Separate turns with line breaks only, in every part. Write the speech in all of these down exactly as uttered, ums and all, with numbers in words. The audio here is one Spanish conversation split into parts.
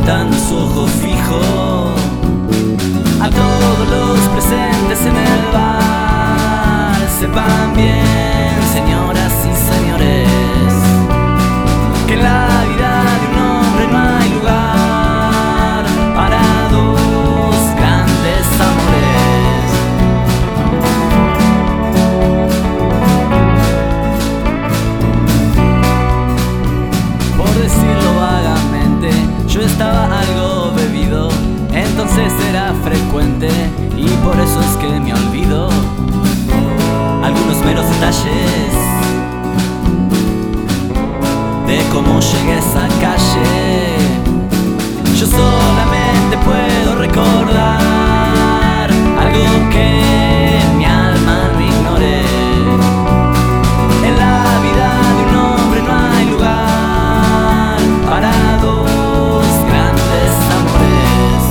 levantando su ojo fijo a todos los presentes en el bar. Sepan bien, señoras y señores, que en la vida de un hombre no hay lugar para dos grandes amores. Por decirlo vagamente, yo estaba algo bebido, entonces era frecuente y por eso es que me olvido algunos meros detalles de cómo llegué a esa calle. Yo solamente puedo recordar algo que mi alma no ignore. En la vida de un hombre no hay lugar para dos grandes amores.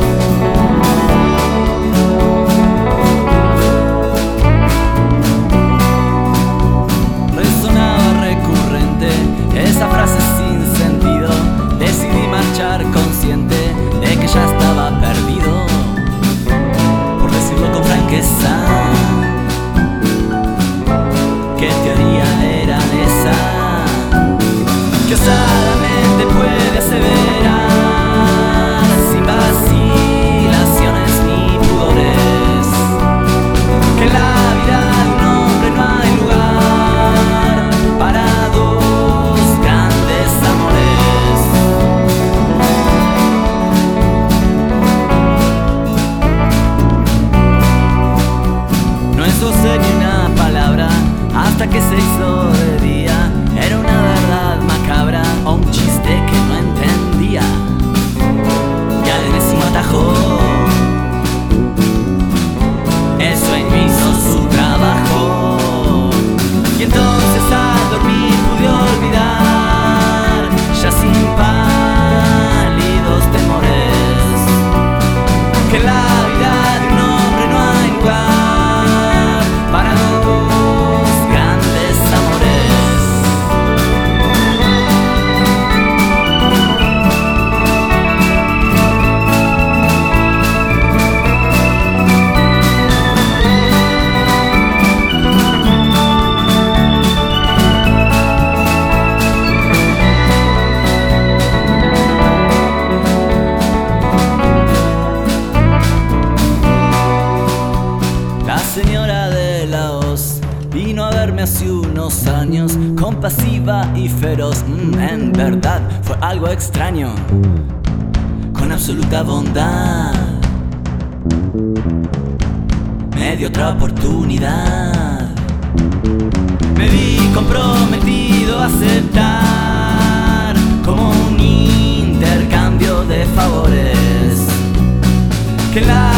Resonaba recurrente esa frase sin sentido. Decidí marchar consciente de que ya estaba perdido, por decirlo con franqueza. ¿Qué teoría era esa que osadamente puede aseverar sin vacilaciones ni pudores que en la vida de un hombre no hay lugar para dos grandes amores? No esbocé ni una palabra hasta que se hizo de día. Era una verdad macabra o un chiste que no entendía. Y al enésimo atajo, el sueño hizo su trabajo. Y entonces al dormir pude olvidar, ya sin pálidos temores, que en la vida de un hombre no hay lugar para dos grandes amores. La señora de la hoz vino a verme hace unos años, compasiva y feroz. Mm, en verdad fue algo extraño, con absoluta bondad. Me dio otra oportunidad. Me vi comprometido a aceptar como un intercambio de favores que la